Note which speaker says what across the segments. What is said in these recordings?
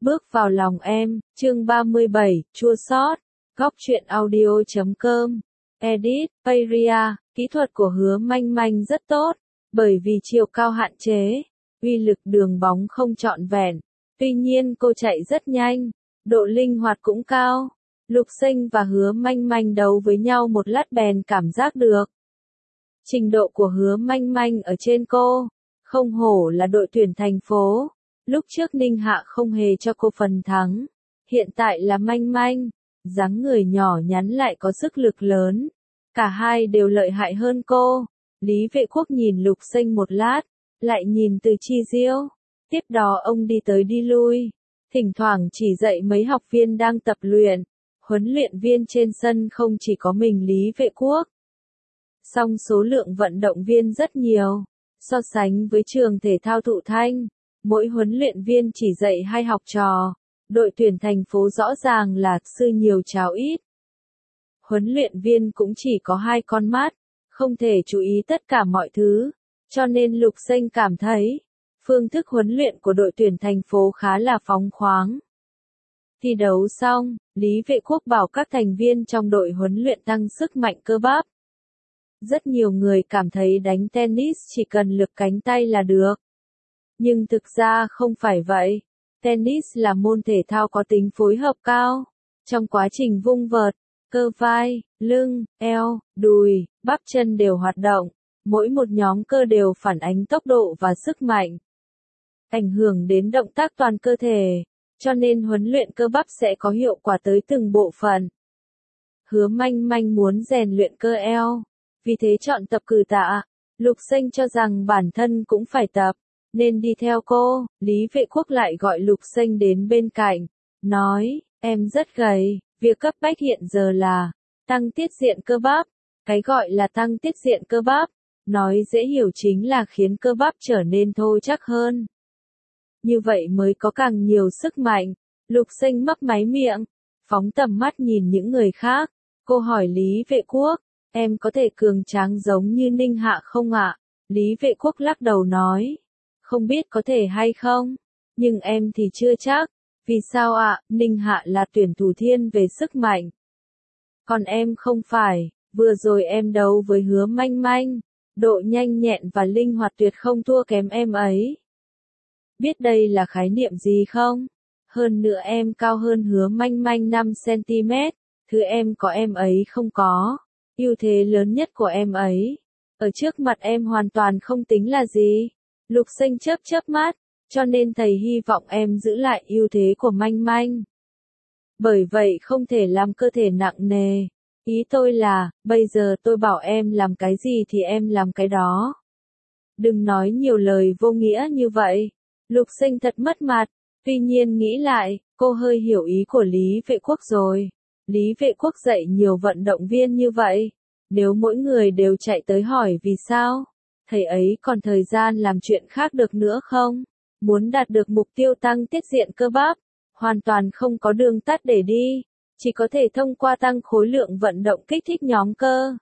Speaker 1: Bước vào lòng em, chương 37, chua xót. Góc truyện audio.com. Edit, Payria, kỹ thuật của Hứa Manh Manh rất tốt, bởi vì chiều cao hạn chế, uy lực đường bóng không trọn vẹn. Tuy nhiên cô chạy rất nhanh, độ linh hoạt cũng cao. Lục Sinh và Hứa Manh Manh đấu với nhau một lát bèn cảm giác được trình độ của Hứa Manh Manh ở trên cô, không hổ là đội tuyển thành phố. Lúc trước Ninh Hạ không hề cho cô phần thắng, hiện tại là Manh Manh, dáng người nhỏ nhắn lại có sức lực lớn, cả hai đều lợi hại hơn cô. Lý Vệ Quốc nhìn Lục Sinh một lát, lại nhìn Từ Chi Diêu, tiếp đó ông đi tới đi lui, thỉnh thoảng chỉ dạy mấy học viên đang tập luyện. Huấn luyện viên trên sân không chỉ có mình Lý Vệ Quốc, song số lượng vận động viên rất nhiều. So sánh với trường thể thao Thụ Thanh, mỗi huấn luyện viên chỉ dạy 2 học trò, đội tuyển thành phố rõ ràng là sư nhiều cháo ít. Huấn luyện viên cũng chỉ có 2 con mắt, không thể chú ý tất cả mọi thứ, cho nên Lục Sinh cảm thấy, phương thức huấn luyện của đội tuyển thành phố khá là phóng khoáng. Thi đấu xong, Lý Vệ Quốc bảo các thành viên trong đội huấn luyện tăng sức mạnh cơ bắp. Rất nhiều người cảm thấy đánh tennis chỉ cần lực cánh tay là được. Nhưng thực ra không phải vậy. Tennis là môn thể thao có tính phối hợp cao. Trong quá trình vung vợt, cơ vai, lưng, eo, đùi, bắp chân đều hoạt động. Mỗi một nhóm cơ đều phản ánh tốc độ và sức mạnh, ảnh hưởng đến động tác toàn cơ thể. Cho nên huấn luyện cơ bắp sẽ có hiệu quả tới từng bộ phận. Hứa Manh Manh muốn rèn luyện cơ eo, vì thế chọn tập cử tạ. Lục Sinh cho rằng bản thân cũng phải tập, nên đi theo cô. Lý Vệ Quốc lại gọi Lục Sinh đến bên cạnh, nói, em rất gầy, việc cấp bách hiện giờ là tăng tiết diện cơ bắp. Cái gọi là tăng tiết diện cơ bắp, nói dễ hiểu chính là khiến cơ bắp trở nên thô chắc hơn. Như vậy mới có càng nhiều sức mạnh. Lục Sinh mấp máy miệng, phóng tầm mắt nhìn những người khác. Cô hỏi Lý Vệ Quốc, em có thể cường tráng giống như Ninh Hạ không ạ? Lý Vệ Quốc lắc đầu nói, không biết có thể hay không, nhưng em thì chưa chắc. Vì sao ạ? Ninh Hạ là tuyển thủ thiên về sức mạnh, còn em không phải. Vừa rồi em đấu với Hứa Manh Manh, độ nhanh nhẹn và linh hoạt tuyệt không thua kém em ấy. Biết đây là khái niệm gì không? Hơn nữa em cao hơn Hứa Manh Manh 5 cm, thứ em có em ấy không có. Ưu thế lớn nhất của em ấy, ở trước mặt em hoàn toàn không tính là gì. Lục Sinh chớp chớp mắt, cho nên thầy hy vọng em giữ lại ưu thế của Manh Manh. Bởi vậy không thể làm cơ thể nặng nề. Ý tôi là, bây giờ tôi bảo em làm cái gì thì em làm cái đó. Đừng nói nhiều lời vô nghĩa như vậy. Lục Sinh thật mất mặt, tuy nhiên nghĩ lại, cô hơi hiểu ý của Lý Vệ Quốc rồi. Lý Vệ Quốc dạy nhiều vận động viên như vậy, nếu mỗi người đều chạy tới hỏi vì sao, thầy ấy còn thời gian làm chuyện khác được nữa không? Muốn đạt được mục tiêu tăng tiết diện cơ bắp, hoàn toàn không có đường tắt để đi, chỉ có thể thông qua tăng khối lượng vận động kích thích nhóm cơ,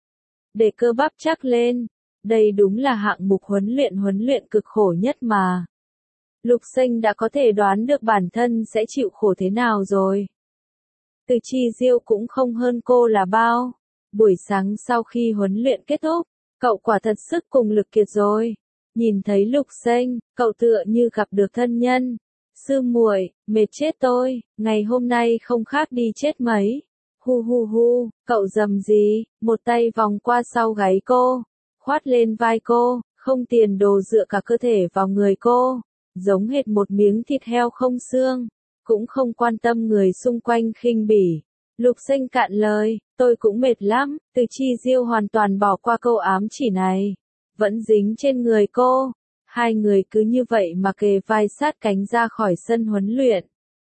Speaker 1: để cơ bắp chắc lên. Đây đúng là hạng mục huấn luyện cực khổ nhất mà. Lục Sinh đã có thể đoán được bản thân sẽ chịu khổ thế nào rồi. Từ Chi Diêu cũng không hơn cô là bao. Buổi sáng sau khi huấn luyện kết thúc, cậu quả thật sức cùng lực kiệt rồi. Nhìn thấy Lục Sinh, cậu tựa như gặp được thân nhân. Sư muội, mệt chết tôi, ngày hôm nay không khác đi chết mấy. Hu hu hu, cậu rầm gì, một tay vòng qua sau gáy cô, khoát lên vai cô, không tiền đồ dựa cả cơ thể vào người cô, giống hệt một miếng thịt heo không xương, cũng không quan tâm người xung quanh khinh bỉ. Lục Sinh cạn lời, tôi cũng mệt lắm. Từ Chi Diêu hoàn toàn bỏ qua câu ám chỉ này, vẫn dính trên người cô. Hai người cứ như vậy mà kề vai sát cánh ra khỏi sân huấn luyện.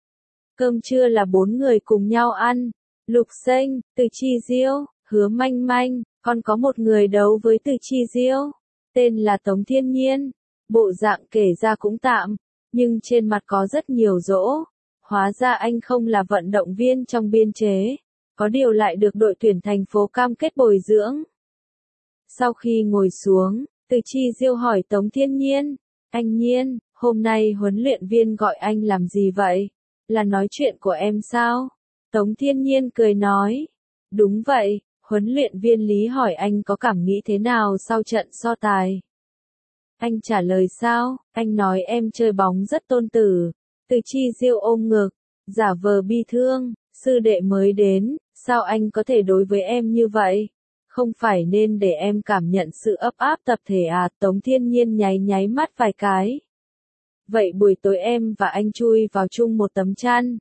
Speaker 1: Cơm trưa là 4 người cùng nhau ăn. Lục Sinh, Từ Chi Diêu, Hứa Manh Manh, còn có một người đấu với Từ Chi Diêu, tên là Tống Thiên Nhiên. Bộ dạng kể ra cũng tạm, nhưng trên mặt có rất nhiều dỗ. Hóa ra anh không là vận động viên trong biên chế, có điều lại được đội tuyển thành phố cam kết bồi dưỡng. Sau khi ngồi xuống, Từ Chi Diêu hỏi Tống Thiên Nhiên, anh Nhiên, Hôm nay huấn luyện viên gọi anh làm gì vậy? Là nói chuyện của em sao? Tống Thiên Nhiên cười nói. Đúng vậy, huấn luyện viên Lý hỏi anh có cảm nghĩ thế nào sau trận so tài. Anh trả lời sao? Anh nói em chơi bóng rất tôn tử. Từ Chi Diêu ôm ngực, giả vờ bi thương, sư đệ mới đến, sao anh có thể đối với em như vậy? Không phải nên để em cảm nhận sự ấp áp tập thể à? Tống Thiên Nhiên nháy nháy mắt vài cái. Vậy buổi tối em và anh chui vào chung một tấm chăn.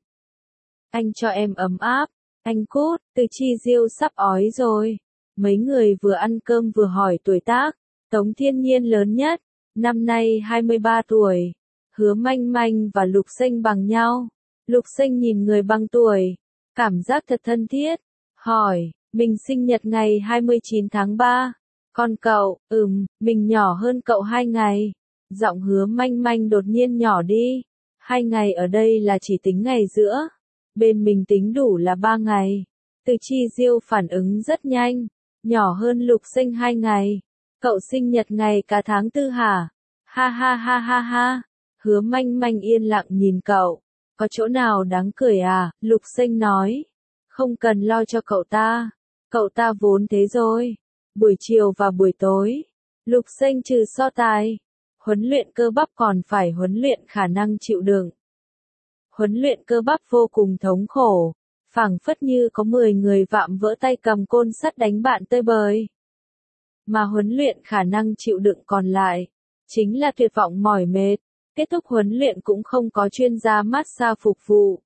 Speaker 1: Anh cho em ấm áp. Anh cút, Từ Chi Diêu sắp ói rồi. Mấy người vừa ăn cơm vừa hỏi tuổi tác. Tống Thiên Nhiên lớn nhất, năm nay 23 tuổi. Hứa Manh Manh và Lục Sinh bằng nhau. Lục Sinh nhìn người bằng tuổi, cảm giác thật thân thiết. Hỏi, mình sinh nhật ngày 29 tháng 3. Còn cậu, mình nhỏ hơn cậu 2 ngày. Giọng Hứa Manh Manh đột nhiên nhỏ đi. 2 ngày ở đây là chỉ tính ngày giữa. Bên mình tính đủ là 3 ngày. Từ Chi Diêu phản ứng rất nhanh. Nhỏ hơn Lục Sinh 2 ngày. Cậu sinh nhật ngày cả tháng 4 hả? Ha ha ha ha ha. Hứa Manh Manh yên lặng nhìn cậu. Có chỗ nào đáng cười à? Lục Sinh nói. Không cần lo cho cậu ta. Cậu ta vốn thế rồi. Buổi chiều và buổi tối. Lục Sinh trừ so tài. Huấn luyện cơ bắp còn phải huấn luyện khả năng chịu đựng. Huấn luyện cơ bắp vô cùng thống khổ. Phảng phất như có 10 người vạm vỡ tay cầm côn sắt đánh bạn tơi bời. Mà huấn luyện khả năng chịu đựng còn lại. Chính là tuyệt vọng mỏi mệt. Kết thúc huấn luyện cũng không có chuyên gia massage phục vụ.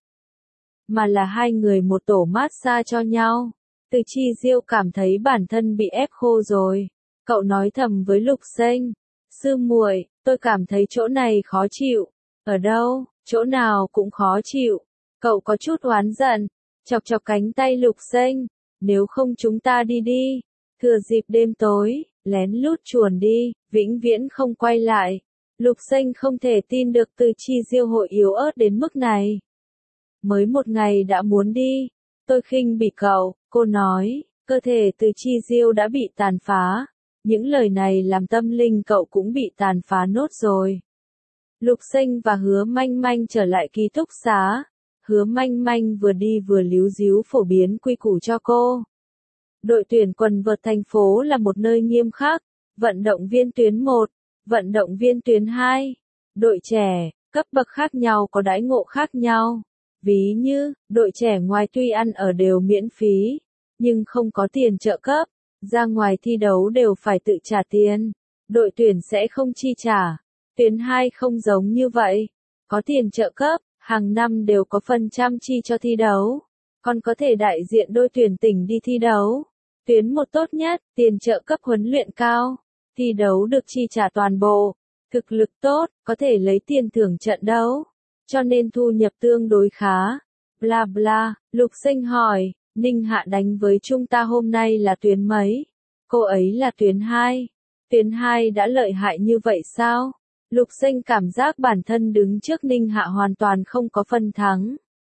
Speaker 1: Mà là 2 người một tổ massage cho nhau. Từ Chi Diêu cảm thấy bản thân bị ép khô rồi. Cậu nói thầm với Lục Sinh. Sư muội, tôi cảm thấy chỗ này khó chịu. Ở đâu, chỗ nào cũng khó chịu. Cậu có chút oán giận. Chọc chọc cánh tay Lục Sinh. Nếu không chúng ta đi đi. Thừa dịp đêm tối, lén lút chuồn đi, vĩnh viễn không quay lại. Lục Sinh không thể tin được Từ Chi Diêu hội yếu ớt đến mức này. Mới một ngày đã muốn đi. Tôi khinh bỉ cậu, cô nói. Cơ thể Từ Chi Diêu đã bị tàn phá. Những lời này làm tâm linh cậu cũng bị tàn phá nốt rồi. Lục Sinh và Hứa Manh Manh trở lại ký túc xá. Hứa Manh Manh vừa đi vừa líu díu phổ biến quy củ cho cô. Đội tuyển quần vợt thành phố là một nơi nghiêm khắc. Vận động viên tuyến 1, vận động viên tuyến 2, đội trẻ, cấp bậc khác nhau có đãi ngộ khác nhau. Ví như, đội trẻ ngoài tuy ăn ở đều miễn phí, nhưng không có tiền trợ cấp, ra ngoài thi đấu đều phải tự trả tiền. Đội tuyển sẽ không chi trả. Tuyến 2 không giống như vậy, có tiền trợ cấp, hàng năm đều có phần trăm chi cho thi đấu, còn có thể đại diện đôi tuyển tỉnh đi thi đấu. Tuyến 1 tốt nhất, tiền trợ cấp huấn luyện cao, thi đấu được chi trả toàn bộ, thực lực tốt, có thể lấy tiền thưởng trận đấu, cho nên thu nhập tương đối khá. Bla bla, Lục Sinh hỏi, Ninh Hạ đánh với chúng ta hôm nay là tuyến mấy? Cô ấy là tuyến 2. Tuyến 2 đã lợi hại như vậy sao? Lục Sinh cảm giác bản thân đứng trước Ninh Hạ hoàn toàn không có phần thắng.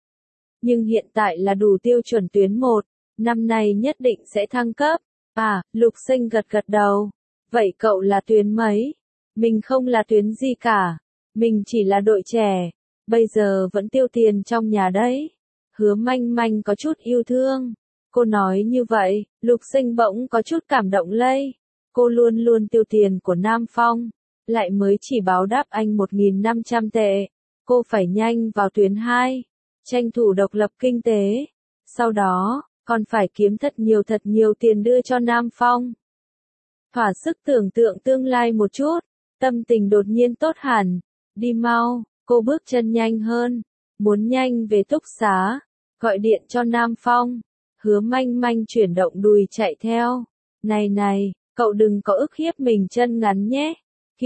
Speaker 1: Nhưng hiện tại là đủ tiêu chuẩn tuyến 1, năm nay nhất định sẽ thăng cấp. À, Lục Sinh gật gật đầu. Vậy cậu là tuyến mấy? Mình không là tuyến gì cả. Mình chỉ là đội trẻ. Bây giờ vẫn tiêu tiền trong nhà đấy. Hứa Manh Manh có chút yêu thương. Cô nói như vậy, Lục Sinh bỗng có chút cảm động lây. Cô luôn luôn tiêu tiền của Nam Phong. Lại mới chỉ báo đáp anh 1.500 tệ. Cô phải nhanh vào tuyến 2. Tranh thủ độc lập kinh tế. Sau đó, còn phải kiếm thật nhiều tiền đưa cho Nam Phong. Thỏa sức tưởng tượng tương lai một chút. Tâm tình đột nhiên tốt hẳn. Đi mau, cô bước chân nhanh hơn. Muốn nhanh về túc xá. Gọi điện cho Nam Phong. Hứa Manh Manh chuyển động đùi chạy theo. Này, cậu đừng có ức hiếp mình chân ngắn nhé.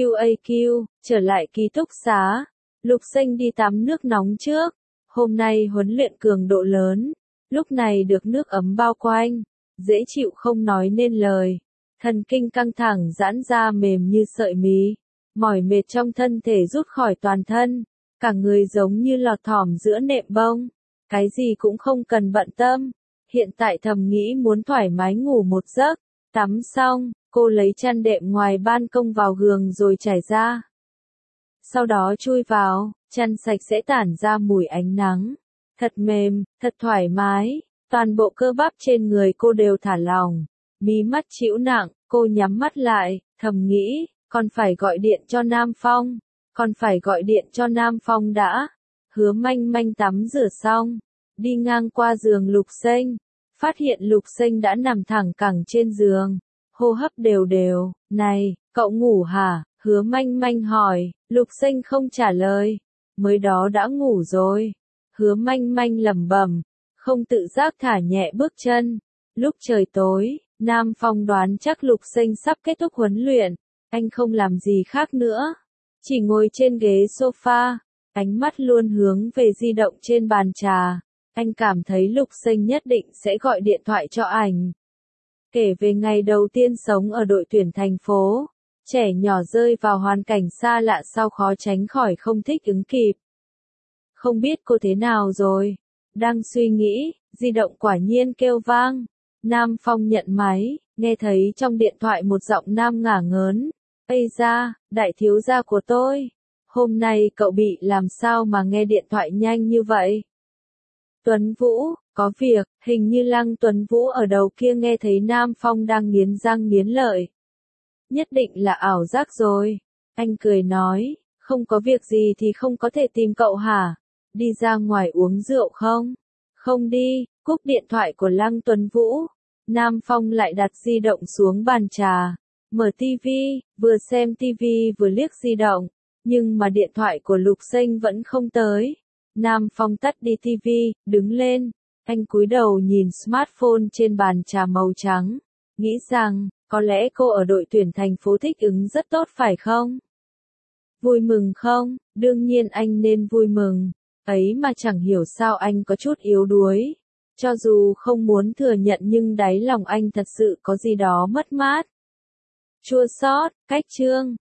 Speaker 1: QAQ, trở lại ký túc xá. Lục Sinh đi tắm nước nóng trước. Hôm nay huấn luyện cường độ lớn. Lúc này được nước ấm bao quanh. Dễ chịu không nói nên lời. Thần kinh căng thẳng giãn ra mềm như sợi mí. Mỏi mệt trong thân thể rút khỏi toàn thân. Cả người giống như lọt thỏm giữa nệm bông. Cái gì cũng không cần bận tâm. Hiện tại thầm nghĩ muốn thoải mái ngủ một giấc. Tắm xong, cô lấy chăn đệm ngoài ban công vào giường rồi trải ra. Sau đó chui vào, chăn sạch sẽ tản ra mùi ánh nắng. Thật mềm, thật thoải mái, toàn bộ cơ bắp trên người cô đều thả lỏng. Mí mắt chịu nặng, cô nhắm mắt lại, thầm nghĩ, còn phải gọi điện cho Nam Phong, còn phải gọi điện cho Nam Phong đã. Hứa Manh Manh tắm rửa xong, đi ngang qua giường Lục Xanh, phát hiện Lục Xanh đã nằm thẳng cẳng trên giường, hô hấp đều đều. Này, cậu ngủ hả? Hứa Manh Manh hỏi. Lục Xanh không trả lời. Mới đó đã ngủ rồi. Hứa Manh Manh lẩm bẩm, không tự giác thả nhẹ bước chân. Lúc trời tối, Nam Phong đoán chắc Lục Xanh sắp kết thúc huấn luyện. Anh không làm gì khác nữa, chỉ ngồi trên ghế sofa, ánh mắt luôn hướng về di động trên bàn trà. Anh cảm thấy Lục Xanh nhất định sẽ gọi điện thoại cho ảnh. Kể về ngày đầu tiên sống ở đội tuyển thành phố, trẻ nhỏ rơi vào hoàn cảnh xa lạ sau khó tránh khỏi không thích ứng kịp. Không biết cô thế nào rồi? Đang suy nghĩ, di động quả nhiên kêu vang. Nam Phong nhận máy, nghe thấy trong điện thoại một giọng nam ngả ngớn. Ây da, đại thiếu gia của tôi. Hôm nay cậu bị làm sao mà nghe điện thoại nhanh như vậy? Tuấn Vũ, có việc, hình như Lăng Tuấn Vũ ở đầu kia nghe thấy Nam Phong đang nghiến răng nghiến lợi. Nhất định là ảo giác rồi. Anh cười nói, không có việc gì thì không có thể tìm cậu hả? Đi ra ngoài uống rượu không? Không đi, cúp điện thoại của Lăng Tuấn Vũ. Nam Phong lại đặt di động xuống bàn trà, mở tivi, vừa xem tivi vừa liếc di động, nhưng mà điện thoại của Lục Xanh vẫn không tới. Nam Phong tắt đi tivi, đứng lên, anh cúi đầu nhìn smartphone trên bàn trà màu trắng, nghĩ rằng, có lẽ cô ở đội tuyển thành phố thích ứng rất tốt phải không? Vui mừng không? Đương nhiên anh nên vui mừng, ấy mà chẳng hiểu sao anh có chút yếu đuối. Cho dù không muốn thừa nhận nhưng đáy lòng anh thật sự có gì đó mất mát. Chua xót, cách chương.